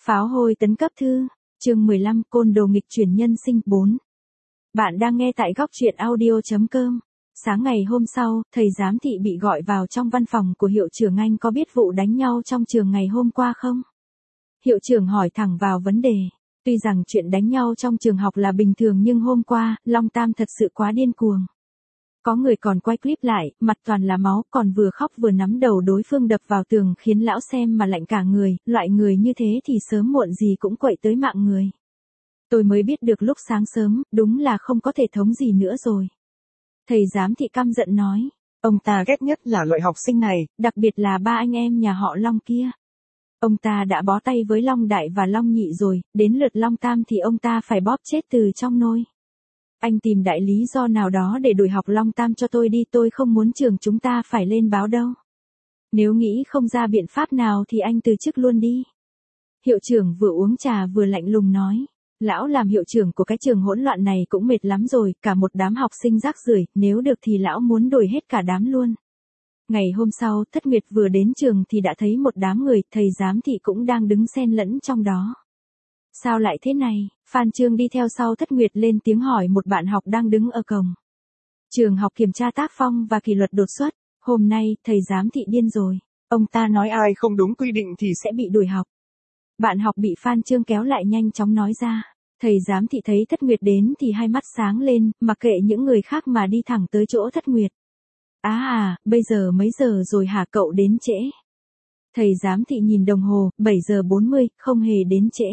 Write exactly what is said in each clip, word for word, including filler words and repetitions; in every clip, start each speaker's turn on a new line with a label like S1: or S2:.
S1: Pháo hôi tấn cấp thư, chương mười lăm, côn đồ nghịch chuyển nhân sinh bốn. Bạn đang nghe tại góc truyện audio chấm com. Sáng ngày hôm sau, thầy giám thị bị gọi vào trong văn phòng của hiệu trưởng. Anh có biết vụ đánh nhau trong trường ngày hôm qua không? Hiệu trưởng hỏi thẳng vào vấn đề. Tuy rằng chuyện đánh nhau trong trường học là bình thường nhưng hôm qua, Long Tam thật sự quá điên cuồng. Có người còn quay clip lại, mặt toàn là máu, còn vừa khóc vừa nắm đầu đối phương đập vào tường khiến lão xem mà lạnh cả người, loại người như thế thì sớm muộn gì cũng quậy tới mạng người. Tôi mới biết được lúc sáng sớm, đúng là không có thể thống gì nữa rồi. Thầy giám thị căm giận nói,
S2: ông ta ghét nhất là loại học sinh này,
S1: đặc biệt là ba anh em nhà họ Long kia. Ông ta đã bó tay với Long Đại và Long Nhị rồi, đến lượt Long Tam thì ông ta phải bóp chết từ trong nôi. Anh tìm đại lý do nào đó để đuổi học Long Tam cho tôi đi, tôi không muốn trường chúng ta phải lên báo đâu. Nếu nghĩ không ra biện pháp nào thì anh từ chức luôn đi. Hiệu trưởng vừa uống trà vừa lạnh lùng nói, lão làm hiệu trưởng của cái trường hỗn loạn này cũng mệt lắm rồi, cả một đám học sinh rác rưởi, nếu được thì lão muốn đuổi hết cả đám luôn. Ngày hôm sau, Thất Nguyệt vừa đến trường thì đã thấy một đám người, thầy giám thị cũng đang đứng xen lẫn trong đó. Sao lại thế này? Phan Trương đi theo sau Thất Nguyệt lên tiếng hỏi một bạn học đang đứng ở cổng. Trường học kiểm tra tác phong và kỷ luật đột xuất, hôm nay thầy giám thị điên rồi.
S2: Ông ta nói ai không đúng quy định thì sẽ
S1: sẽ bị đuổi học. Bạn học bị Phan Trương kéo lại nhanh chóng nói ra. Thầy giám thị thấy Thất Nguyệt đến thì hai mắt sáng lên, mặc kệ những người khác mà đi thẳng tới chỗ Thất Nguyệt. Á à, bây giờ mấy giờ rồi hả, cậu đến trễ? Thầy giám thị nhìn đồng hồ, bảy giờ bốn mươi, không hề đến trễ.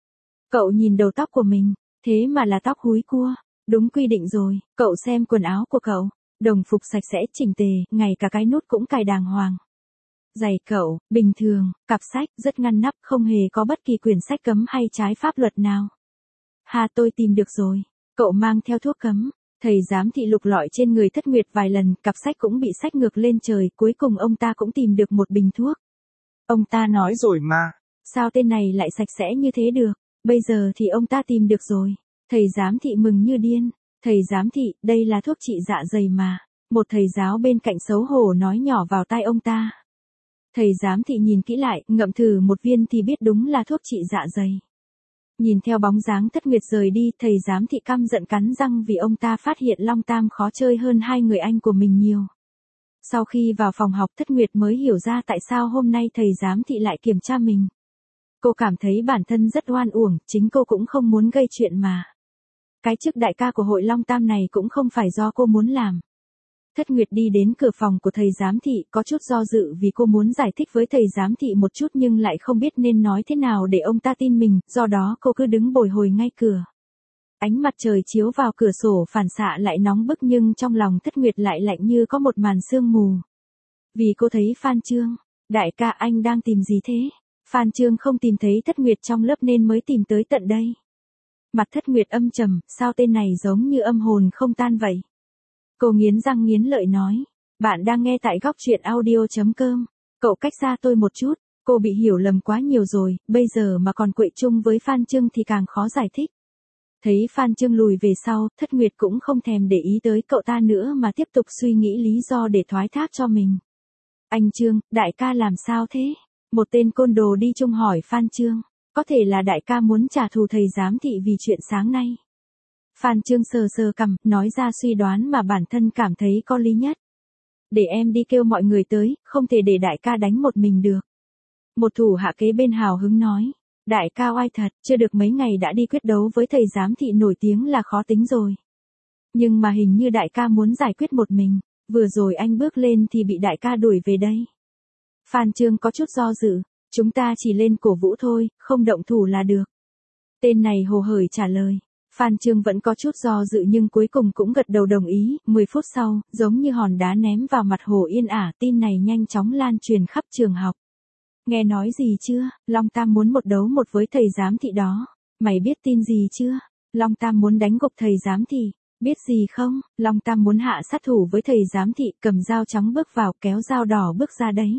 S1: Cậu nhìn đầu tóc của mình, thế mà là tóc húi cua, đúng quy định rồi, cậu xem quần áo của cậu, đồng phục sạch sẽ chỉnh tề, ngay cả cái nút cũng cài đàng hoàng. Giày cậu, bình thường, cặp sách, rất ngăn nắp, không hề có bất kỳ quyển sách cấm hay trái pháp luật nào. Hà, tôi tìm được rồi, cậu mang theo thuốc cấm. Thầy giám thị lục lọi trên người Thất Nguyệt vài lần, cặp sách cũng bị xách ngược lên trời, cuối cùng ông ta cũng tìm được một bình thuốc.
S2: Ông ta nói rồi mà.
S1: Sao tên này lại sạch sẽ như thế được? Bây giờ thì ông ta tìm được rồi. Thầy giám thị mừng như điên. Thầy giám thị, đây là thuốc trị dạ dày mà. Một thầy giáo bên cạnh xấu hổ nói nhỏ vào tai ông ta. Thầy giám thị nhìn kỹ lại, ngậm thử một viên thì biết đúng là thuốc trị dạ dày. Nhìn theo bóng dáng Thất Nguyệt rời đi, thầy giám thị căm giận cắn răng vì ông ta phát hiện Long Tam khó chơi hơn hai người anh của mình nhiều. Sau khi vào phòng học, Thất Nguyệt mới hiểu ra tại sao hôm nay thầy giám thị lại kiểm tra mình. Cô cảm thấy bản thân rất oan uổng, chính cô cũng không muốn gây chuyện mà. Cái chức đại ca của hội Long Tam này cũng không phải do cô muốn làm. Thất Nguyệt đi đến cửa phòng của thầy giám thị, có chút do dự vì cô muốn giải thích với thầy giám thị một chút nhưng lại không biết nên nói thế nào để ông ta tin mình, do đó cô cứ đứng bồi hồi ngay cửa. Ánh mặt trời chiếu vào cửa sổ phản xạ lại nóng bức nhưng trong lòng Thất Nguyệt lại lạnh như có một màn sương mù. Vì cô thấy Phan Trương, đại ca anh đang tìm gì thế? Phan Trương không tìm thấy Thất Nguyệt trong lớp nên mới tìm tới tận đây. Mặt Thất Nguyệt âm trầm, sao tên này giống như âm hồn không tan vậy? Cô nghiến răng nghiến lợi nói, bạn đang nghe tại góc truyện audio chấm com, cậu cách xa tôi một chút, cô bị hiểu lầm quá nhiều rồi, bây giờ mà còn quậy chung với Phan Trương thì càng khó giải thích. Thấy Phan Trương lùi về sau, Thất Nguyệt cũng không thèm để ý tới cậu ta nữa mà tiếp tục suy nghĩ lý do để thoái thác cho mình. Anh Trương, đại ca làm sao thế? Một tên côn đồ đi chung hỏi Phan Trương, có thể là đại ca muốn trả thù thầy giám thị vì chuyện sáng nay. Phan Trương sờ sờ cằm, nói ra suy đoán mà bản thân cảm thấy có lý nhất. Để em đi kêu mọi người tới, không thể để đại ca đánh một mình được. Một thủ hạ kế bên hào hứng nói, đại ca oai thật, chưa được mấy ngày đã đi quyết đấu với thầy giám thị nổi tiếng là khó tính rồi. Nhưng mà hình như đại ca muốn giải quyết một mình, vừa rồi anh bước lên thì bị đại ca đuổi về đây. Phan Trương có chút do dự, chúng ta chỉ lên cổ vũ thôi, không động thủ là được. Tên này hồ hởi trả lời. Phan Trương vẫn có chút do dự nhưng cuối cùng cũng gật đầu đồng ý, mười phút sau, giống như hòn đá ném vào mặt Hồ Yên Ả, tin này nhanh chóng lan truyền khắp trường học. Nghe nói gì chưa, Long Tam muốn một đấu một với thầy giám thị đó. Mày biết tin gì chưa? Long Tam muốn đánh gục thầy giám thị. Biết gì không, Long Tam muốn hạ sát thủ với thầy giám thị, cầm dao trắng bước vào, kéo dao đỏ bước ra đấy.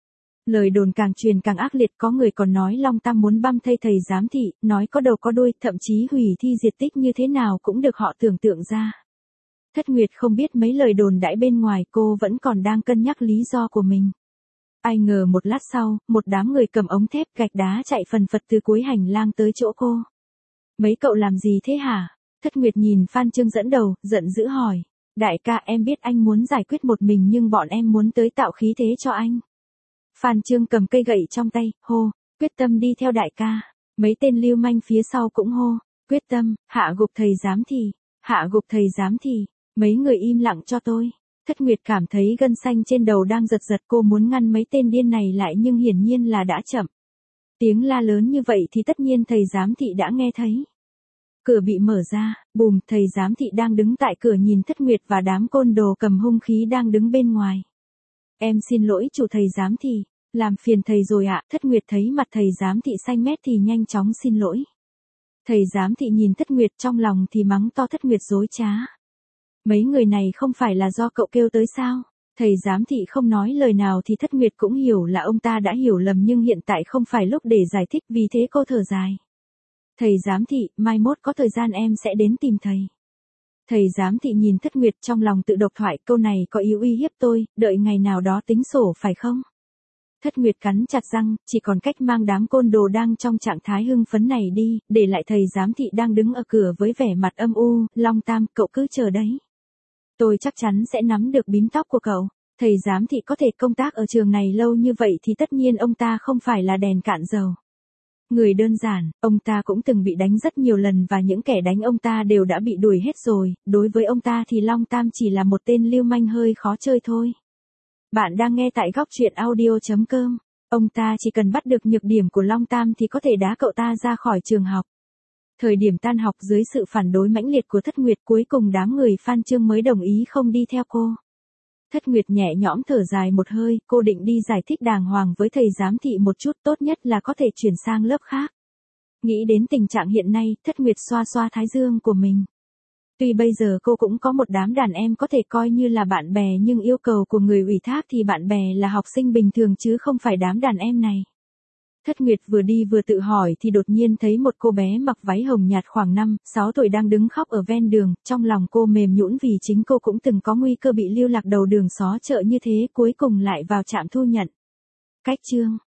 S1: Lời đồn càng truyền càng ác liệt, có người còn nói Long Tam muốn băm thây thầy giám thị, nói có đầu có đuôi, thậm chí hủy thi diệt tích như thế nào cũng được họ tưởng tượng ra. Thất Nguyệt không biết mấy lời đồn đãi bên ngoài, cô vẫn còn đang cân nhắc lý do của mình. Ai ngờ một lát sau, một đám người cầm ống thép gạch đá chạy phần phật từ cuối hành lang tới chỗ cô. Mấy cậu làm gì thế hả? Thất Nguyệt nhìn Phan Chương dẫn đầu, giận dữ hỏi. Đại ca, em biết anh muốn giải quyết một mình nhưng bọn em muốn tới tạo khí thế cho anh. Phan Chương cầm cây gậy trong tay, hô, quyết tâm đi theo đại ca. Mấy tên lưu manh phía sau cũng hô, quyết tâm, hạ gục thầy giám thị, hạ gục thầy giám thị. Mấy người im lặng cho tôi. Thất Nguyệt cảm thấy gân xanh trên đầu đang giật giật, cô muốn ngăn mấy tên điên này lại nhưng hiển nhiên là đã chậm. Tiếng la lớn như vậy thì tất nhiên thầy giám thị đã nghe thấy. Cửa bị mở ra, bùm, thầy giám thị đang đứng tại cửa nhìn Thất Nguyệt và đám côn đồ cầm hung khí đang đứng bên ngoài. Em xin lỗi chủ thầy giám thị, làm phiền thầy rồi ạ. Thất Nguyệt thấy mặt thầy giám thị xanh mét thì nhanh chóng xin lỗi. Thầy giám thị nhìn Thất Nguyệt trong lòng thì mắng to Thất Nguyệt dối trá. Mấy người này không phải là do cậu kêu tới sao? Thầy giám thị không nói lời nào thì Thất Nguyệt cũng hiểu là ông ta đã hiểu lầm nhưng hiện tại không phải lúc để giải thích, vì thế cô thở dài. Thầy giám thị, mai mốt có thời gian em sẽ đến tìm thầy. Thầy giám thị nhìn Thất Nguyệt trong lòng tự độc thoại, câu này có ý uy hiếp tôi, đợi ngày nào đó tính sổ phải không? Thất Nguyệt cắn chặt răng, chỉ còn cách mang đám côn đồ đang trong trạng thái hưng phấn này đi, để lại thầy giám thị đang đứng ở cửa với vẻ mặt âm u. Long Tam, cậu cứ chờ đấy. Tôi chắc chắn sẽ nắm được bím tóc của cậu. Thầy giám thị có thể công tác ở trường này lâu như vậy thì tất nhiên ông ta không phải là đèn cạn dầu. Người đơn giản, ông ta cũng từng bị đánh rất nhiều lần và những kẻ đánh ông ta đều đã bị đuổi hết rồi, đối với ông ta thì Long Tam chỉ là một tên lưu manh hơi khó chơi thôi. Bạn đang nghe tại góc truyện audio chấm com. Ông ta chỉ cần bắt được nhược điểm của Long Tam thì có thể đá cậu ta ra khỏi trường học. Thời điểm tan học dưới sự phản đối mãnh liệt của Thất Nguyệt, cuối cùng đám người Phan Chương mới đồng ý không đi theo cô. Thất Nguyệt nhẹ nhõm thở dài một hơi, cô định đi giải thích đàng hoàng với thầy giám thị một chút, tốt nhất là có thể chuyển sang lớp khác. Nghĩ đến tình trạng hiện nay, Thất Nguyệt xoa xoa thái dương của mình. Tuy bây giờ cô cũng có một đám đàn em có thể coi như là bạn bè nhưng yêu cầu của người ủy thác thì bạn bè là học sinh bình thường chứ không phải đám đàn em này. Thất Nguyệt vừa đi vừa tự hỏi thì đột nhiên thấy một cô bé mặc váy hồng nhạt khoảng năm, sáu tuổi đang đứng khóc ở ven đường, trong lòng cô mềm nhũn vì chính cô cũng từng có nguy cơ bị lưu lạc đầu đường xó chợ như thế, cuối cùng lại vào trạm thu nhận. Cách chương